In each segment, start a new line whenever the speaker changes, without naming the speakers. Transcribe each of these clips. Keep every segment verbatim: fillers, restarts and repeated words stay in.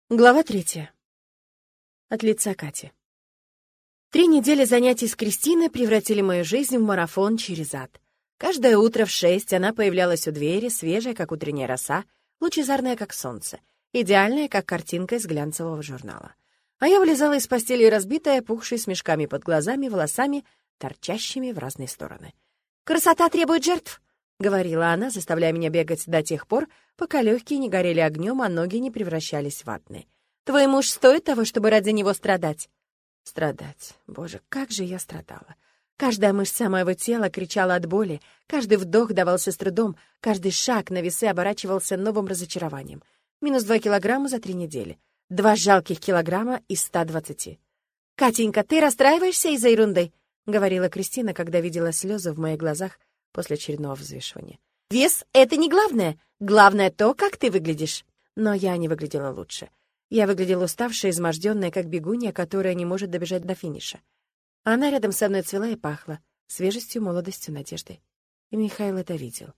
Глава третья. От лица Кати. Три недели занятий с Кристиной превратили мою жизнь в марафон через ад. Каждое утро в шесть она появлялась у двери, свежая, как утренняя роса, лучезарная, как солнце, идеальная, как картинка из глянцевого журнала. А я вылезала из постели разбитая, пухшей с мешками под глазами, волосами, торчащими в разные стороны. «Красота требует жертв!» — говорила она, заставляя меня бегать до тех пор, пока легкие не горели огнем, а ноги не превращались в ватные. «Твой муж стоит того, чтобы ради него страдать?» Страдать. Боже, как же я страдала. Каждая мышца моего тела кричала от боли, каждый вдох давался с трудом, каждый шаг на весы оборачивался новым разочарованием. Минус два килограмма за три недели. Два жалких килограмма из ста двадцати. «Катенька, ты расстраиваешься из-за ерунды?» — говорила Кристина, когда видела слезы в моих глазах после очередного взвешивания. «Вес — это не главное. Главное то, как ты выглядишь». Но я не выглядела лучше. Я выглядела уставшая, изможденная, как бегунья, которая не может добежать до финиша. А она рядом со мной цвела и пахла свежестью, молодостью, надеждой. И Михаил это видел.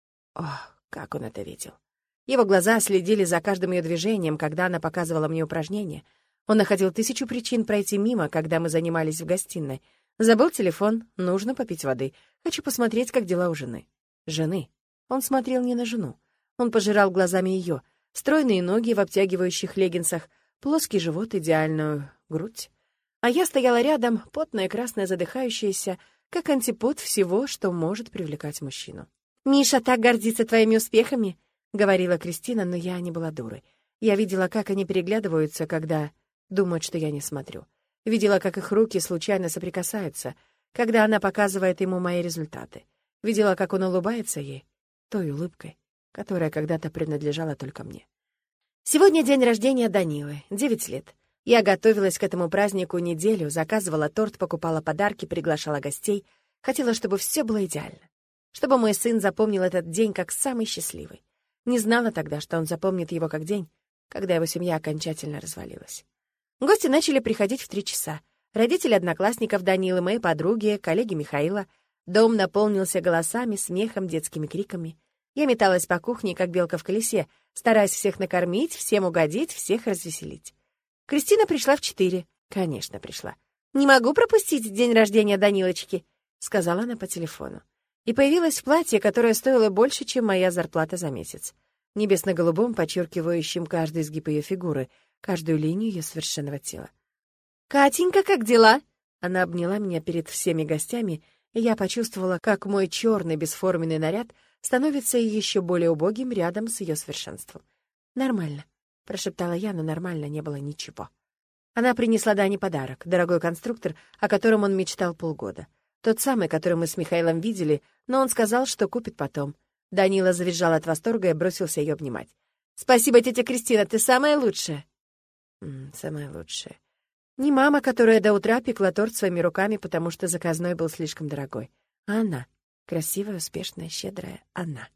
Ох, как он это видел. Его глаза следили за каждым ее движением, когда она показывала мне упражнения. Он находил тысячу причин пройти мимо, когда мы занимались в гостиной. Забыл телефон, нужно попить воды. Хочу посмотреть, как дела у жены. Жены. Он смотрел не на жену. Он пожирал глазами ее. Стройные ноги в обтягивающих леггинсах, плоский живот, идеальную грудь. А я стояла рядом, потная, красная, задыхающаяся, как антипод всего, что может привлекать мужчину. «Миша так гордится твоими успехами», — говорила Кристина, но я не была дурой. Я видела, как они переглядываются, когда думают, что я не смотрю. Видела, как их руки случайно соприкасаются, когда она показывает ему мои результаты. Видела, как он улыбается ей, той улыбкой, которая когда-то принадлежала только мне. Сегодня день рождения Данилы, девять лет. Я готовилась к этому празднику неделю, заказывала торт, покупала подарки, приглашала гостей. Хотела, чтобы все было идеально. Чтобы мой сын запомнил этот день как самый счастливый. Не знала тогда, что он запомнит его как день, когда его семья окончательно развалилась. Гости начали приходить в три часа. Родители одноклассников Данилы, мои подруги, коллеги Михаила. Дом наполнился голосами, смехом, детскими криками. Я металась по кухне, как белка в колесе, стараясь всех накормить, всем угодить, всех развеселить. Кристина пришла в четыре. Конечно, пришла. «Не могу пропустить день рождения Данилочки», — сказала она по телефону. И появилась в платье, которое стоило больше, чем моя зарплата за месяц. Небесно-голубом, подчеркивающим каждый изгиб ее фигуры, каждую линию ее совершенного тела. «Катенька, как дела?» Она обняла меня перед всеми гостями, и я почувствовала, как мой черный бесформенный наряд становится еще более убогим рядом с ее совершенством. «Нормально», — прошептала я, но нормально не было ничего. Она принесла Дане подарок, дорогой конструктор, о котором он мечтал полгода. Тот самый, который мы с Михаилом видели, но он сказал, что купит потом. Данила завизжал от восторга и бросился ее обнимать. «Спасибо, тетя Кристина, ты самая лучшая!» М, «Самая лучшая». Не мама, которая до утра пекла торт своими руками, потому что заказной был слишком дорогой, а она. Красивая, успешная, щедрая она.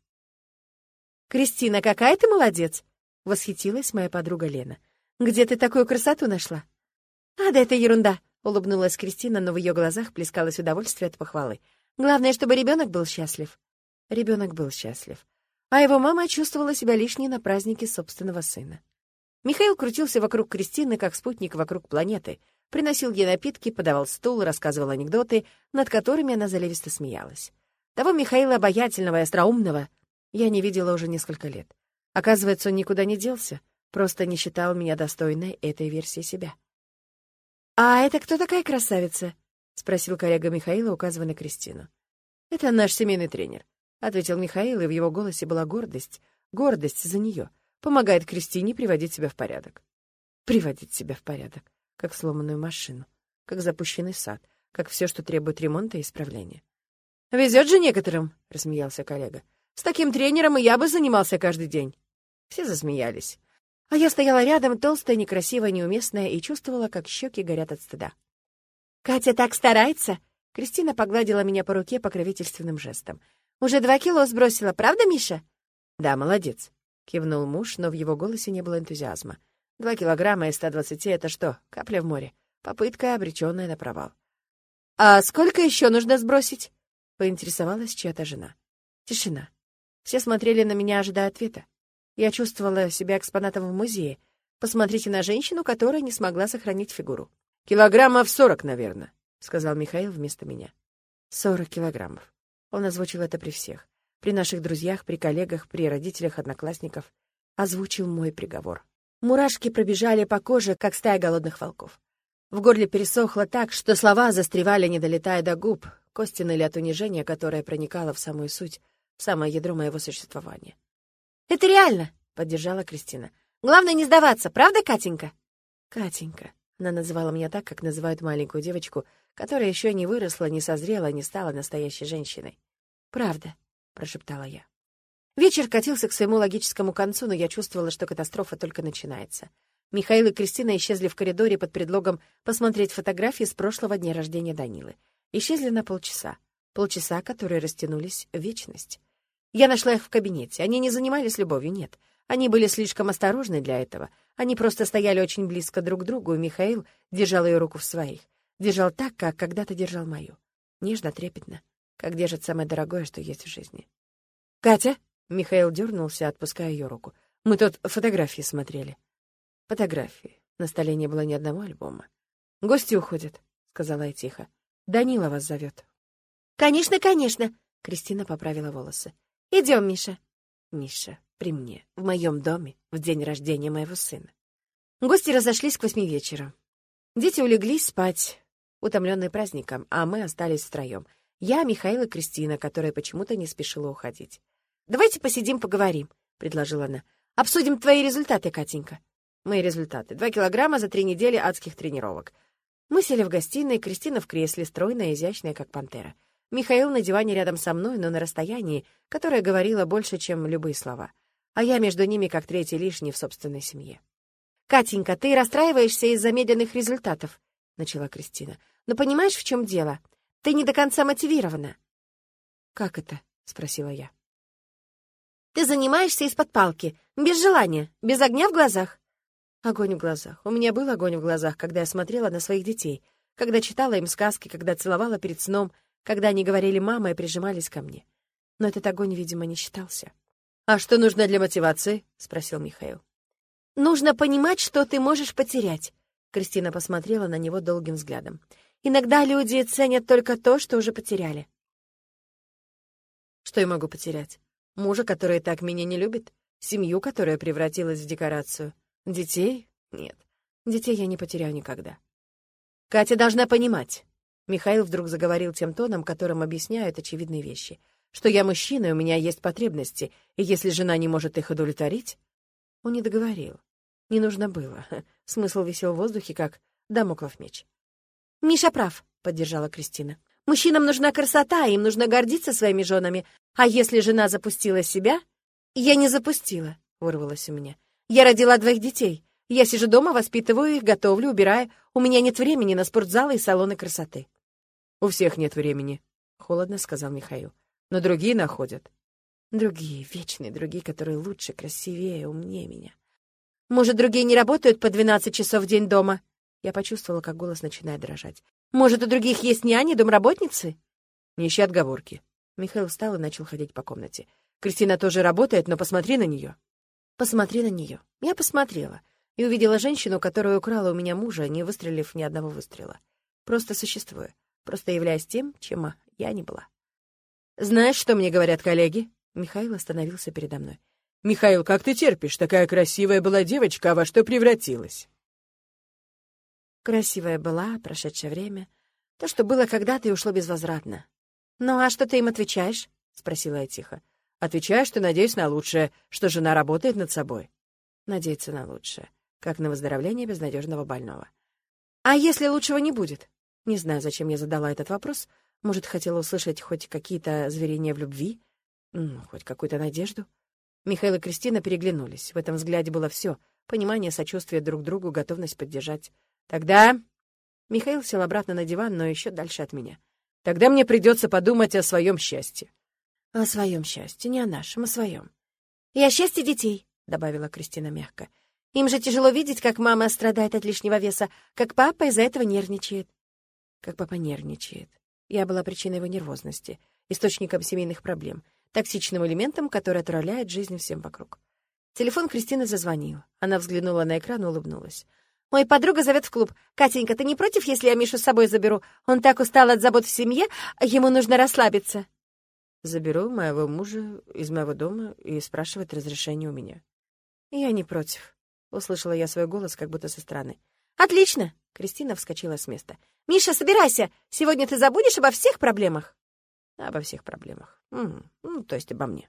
«Кристина, какая ты молодец!» — восхитилась моя подруга Лена. «Где ты такую красоту нашла?» «А, да это ерунда!» — улыбнулась Кристина, но в ее глазах плескалось удовольствие от похвалы. «Главное, чтобы ребенок был счастлив». Ребенок был счастлив. А его мама чувствовала себя лишней на празднике собственного сына. Михаил крутился вокруг Кристины, как спутник вокруг планеты, приносил ей напитки, подавал стул, рассказывал анекдоты, над которыми она заливисто смеялась. Того Михаила обаятельного и остроумного я не видела уже несколько лет. Оказывается, он никуда не делся, просто не считал меня достойной этой версии себя. «А это кто такая красавица?» — спросил коллега Михаила, указывая на Кристину. «Это наш семейный тренер», — ответил Михаил, и в его голосе была гордость, гордость за нее. Помогает Кристине приводить себя в порядок. Приводить себя в порядок, как сломанную машину, как запущенный сад, как все, что требует ремонта и исправления. «Везет же некоторым», — рассмеялся коллега. «С таким тренером и я бы занимался каждый день». Все засмеялись. А я стояла рядом, толстая, некрасивая, неуместная, и чувствовала, как щеки горят от стыда. «Катя так старается!» Кристина погладила меня по руке покровительственным жестом. «Уже два кило сбросила, правда, Миша?» «Да, молодец», — кивнул муж, но в его голосе не было энтузиазма. «Два килограмма из ста двадцати — это что, капля в море? Попытка, обреченная на провал». «А сколько еще нужно сбросить?» — поинтересовалась чья-то жена. Тишина. Все смотрели на меня, ожидая ответа. Я чувствовала себя экспонатом в музее. Посмотрите на женщину, которая не смогла сохранить фигуру. «Килограммов сорок, наверное», — сказал Михаил вместо меня. «Сорок килограммов». Он озвучил это при всех. При наших друзьях, при коллегах, при родителях, одноклассников. Озвучил мой приговор. Мурашки пробежали по коже, как стая голодных волков. В горле пересохло так, что слова застревали, не долетая до губ, кости ныли от унижения, которое проникало в самую суть, в самое ядро моего существования. «Это реально!» — поддержала Кристина. «Главное не сдаваться, правда, Катенька?» «Катенька». Она называла меня так, как называют маленькую девочку, которая еще не выросла, не созрела, не стала настоящей женщиной. «Правда», — прошептала я. Вечер катился к своему логическому концу, но я чувствовала, что катастрофа только начинается. Михаил и Кристина исчезли в коридоре под предлогом посмотреть фотографии с прошлого дня рождения Данилы. Исчезли на полчаса. Полчаса, которые растянулись в вечность. Я нашла их в кабинете. Они не занимались любовью, нет. Они были слишком осторожны для этого. Они просто стояли очень близко друг к другу, и Михаил держал ее руку в своих. Держал так, как когда-то держал мою. Нежно, трепетно, как держит самое дорогое, что есть в жизни. «Катя!» — Михаил дернулся, отпуская ее руку. «Мы тут фотографии смотрели». «Фотографии. На столе не было ни одного альбома». «Гости уходят», — сказала я тихо. «Данила вас зовет». «Конечно, конечно!» — Кристина поправила волосы. «Идем, Миша». «Миша, при мне, в моем доме, в день рождения моего сына». Гости разошлись к восьми вечера. Дети улеглись спать, утомленные праздником, а мы остались втроем. Я, Михаил и Кристина, которая почему-то не спешила уходить. «Давайте посидим, поговорим», — предложила она. «Обсудим твои результаты, Катенька». Мои результаты. Два килограмма за три недели адских тренировок. Мы сели в гостиной, Кристина в кресле, стройная, изящная, как пантера. Михаил на диване рядом со мной, но на расстоянии, которое говорило больше, чем любые слова. А я между ними, как третий лишний в собственной семье. «Катенька, ты расстраиваешься из-за медленных результатов», — начала Кристина. «Но понимаешь, в чем дело? Ты не до конца мотивирована». «Как это?» — спросила я. «Ты занимаешься из-под палки, без желания, без огня в глазах». Огонь в глазах. У меня был огонь в глазах, когда я смотрела на своих детей, когда читала им сказки, когда целовала перед сном, когда они говорили «мама» и прижимались ко мне. Но этот огонь, видимо, не считался. «А что нужно для мотивации?» — спросил Михаил. «Нужно понимать, что ты можешь потерять», — Кристина посмотрела на него долгим взглядом. «Иногда люди ценят только то, что уже потеряли». «Что я могу потерять? Мужа, который так меня не любит? Семью, которая превратилась в декорацию? Детей? Нет. Детей я не потеряю никогда». «Катя должна понимать», — Михаил вдруг заговорил тем тоном, которым объясняют очевидные вещи, «что я мужчина, и у меня есть потребности, и если жена не может их удовлетворить...» Он не договорил. Не нужно было. Смысл висел в воздухе, как дамоклов меч. «Миша прав», — поддержала Кристина. «Мужчинам нужна красота, им нужно гордиться своими женами. А если жена запустила себя...» «Я не запустила», — вырвалось у меня. «Я родила двоих детей. Я сижу дома, воспитываю их, готовлю, убираю. У меня нет времени на спортзалы и салоны красоты». «У всех нет времени», — холодно сказал Михаил. «Но другие находят». Другие, вечные другие, которые лучше, красивее, умнее меня. «Может, другие не работают по двенадцать часов в день дома?» Я почувствовала, как голос начинает дрожать. «Может, у других есть няни, домработницы?» «Не ищи отговорки». Михаил встал и начал ходить по комнате. «Кристина тоже работает, но посмотри на нее». «Посмотри на нее». Я посмотрела и увидела женщину, которая украла у меня мужа, не выстрелив ни одного выстрела. Просто существуя, просто являясь тем, чем я не была. «Знаешь, что мне говорят коллеги?» Михаил остановился передо мной. «Михаил, как ты терпишь? Такая красивая была девочка, а во что превратилась?» Красивая была, прошедшее время. То, что было когда-то и ушло безвозвратно. «Ну, а что ты им отвечаешь?» — спросила я тихо. «Отвечаю, что надеюсь на лучшее, что жена работает над собой». Надеяться на лучшее, как на выздоровление безнадежного больного. «А если лучшего не будет?» Не знаю, зачем я задала этот вопрос. Может, хотела услышать хоть какие-то заверения в любви? Ну, хоть какую-то надежду? Михаил и Кристина переглянулись. В этом взгляде было все: понимание, сочувствие друг другу, готовность поддержать. «Тогда...» Михаил сел обратно на диван, но еще дальше от меня. «Тогда мне придется подумать о своем счастье». «О своем счастье, не о нашем, о своем». «И о счастье детей», — добавила Кристина мягко. «Им же тяжело видеть, как мама страдает от лишнего веса, как папа из-за этого нервничает». Как папа нервничает. Я была причиной его нервозности, источником семейных проблем, токсичным элементом, который отравляет жизнь всем вокруг. Телефон Кристины зазвонил. Она взглянула на экран и улыбнулась. «Моя подруга зовет в клуб. Катенька, ты не против, если я Мишу с собой заберу? Он так устал от забот в семье, а ему нужно расслабиться». «Заберу моего мужа из моего дома и спрашивать разрешение у меня». «Я не против», — услышала я свой голос как будто со стороны. «Отлично!» — Кристина вскочила с места. «Миша, собирайся! Сегодня ты забудешь обо всех проблемах?» «Обо всех проблемах. М-м, ну, то есть обо мне».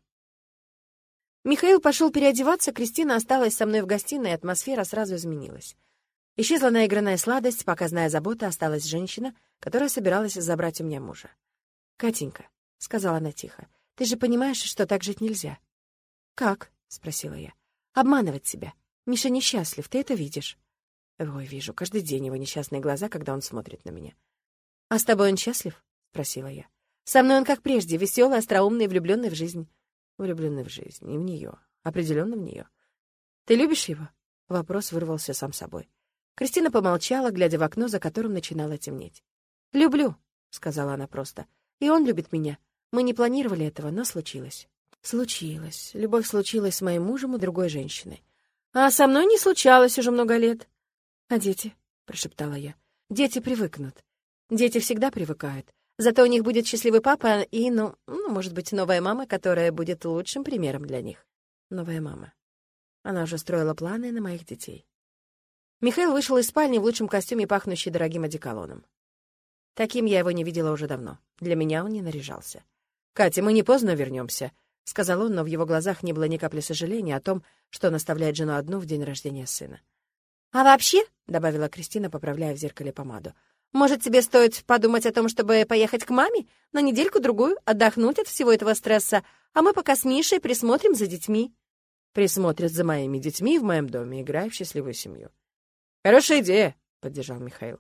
Михаил пошел переодеваться, Кристина осталась со мной в гостиной, и атмосфера сразу изменилась. Исчезла наигранная сладость, показная забота, осталась женщина, которая собиралась забрать у меня мужа. «Катенька», — сказала она тихо, — «ты же понимаешь, что так жить нельзя». «Как?» — спросила я. «Обманывать себя. Миша несчастлив, ты это видишь?» «Ой, вижу, каждый день его несчастные глаза, когда он смотрит на меня». «А с тобой он счастлив?» — спросила я. «Со мной он как прежде, веселый, остроумный, влюбленный в жизнь». Влюбленный в жизнь, и в нее, определенно в нее. «Ты любишь его?» Вопрос вырвался сам собой. Кристина помолчала, глядя в окно, за которым начинало темнеть. «Люблю», — сказала она просто. «И он любит меня. Мы не планировали этого, но случилось». «Случилось. Любовь случилась с моим мужем и другой женщиной. А со мной не случалось уже много лет». «А дети?» — прошептала я. «Дети привыкнут. Дети всегда привыкают. Зато у них будет счастливый папа и, ну, ну, может быть, новая мама, которая будет лучшим примером для них». Новая мама. Она уже строила планы на моих детей. Михаил вышел из спальни в лучшем костюме, пахнущий дорогим одеколоном. Таким я его не видела уже давно. Для меня он не наряжался. «Катя, мы не поздно вернемся», — сказал он, но в его глазах не было ни капли сожаления о том, что он оставляет жену одну в день рождения сына. «А вообще», — добавила Кристина, поправляя в зеркале помаду, «может, тебе стоит подумать о том, чтобы поехать к маме на недельку-другую, отдохнуть от всего этого стресса, а мы пока с Мишей присмотрим за детьми». «Присмотрят за моими детьми в моем доме, играя в счастливую семью». «Хорошая идея», — поддержал Михаил.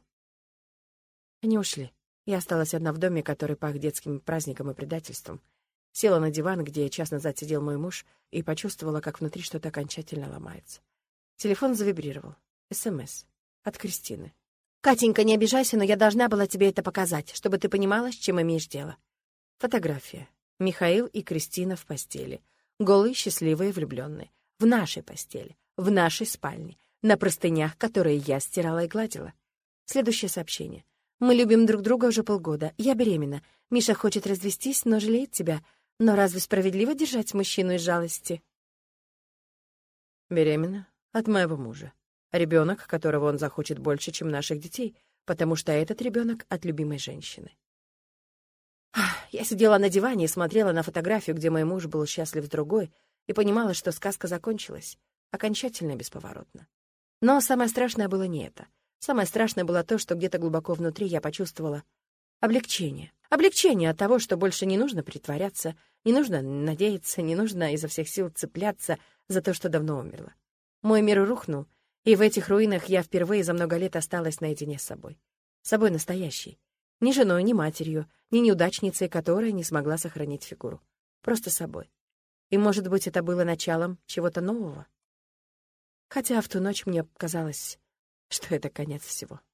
Они ушли. Я осталась одна в доме, который пах детским праздником и предательством. Села на диван, где час назад сидел мой муж, и почувствовала, как внутри что-то окончательно ломается. Телефон завибрировал. СМС. От Кристины. «Катенька, не обижайся, но я должна была тебе это показать, чтобы ты понимала, с чем имеешь дело». Фотография. Михаил и Кристина в постели. Голые, счастливые, влюбленные. В нашей постели. В нашей спальне. На простынях, которые я стирала и гладила. Следующее сообщение. «Мы любим друг друга уже полгода. Я беременна. Миша хочет развестись, но жалеет тебя. Но разве справедливо держать мужчину из жалости?» «Беременна? От моего мужа. Ребенок, которого он захочет больше, чем наших детей, потому что этот ребенок от любимой женщины». Я сидела на диване и смотрела на фотографию, где мой муж был счастлив с другой, и понимала, что сказка закончилась, окончательно и бесповоротно. Но самое страшное было не это. Самое страшное было то, что где-то глубоко внутри я почувствовала облегчение. Облегчение от того, что больше не нужно притворяться, не нужно надеяться, не нужно изо всех сил цепляться за то, что давно умерло. Мой мир рухнул, и в этих руинах я впервые за много лет осталась наедине с собой. С собой настоящей. Ни женой, ни матерью, ни неудачницей, которая не смогла сохранить фигуру. Просто собой. И, может быть, это было началом чего-то нового? Хотя в ту ночь мне казалось, что это конец всего.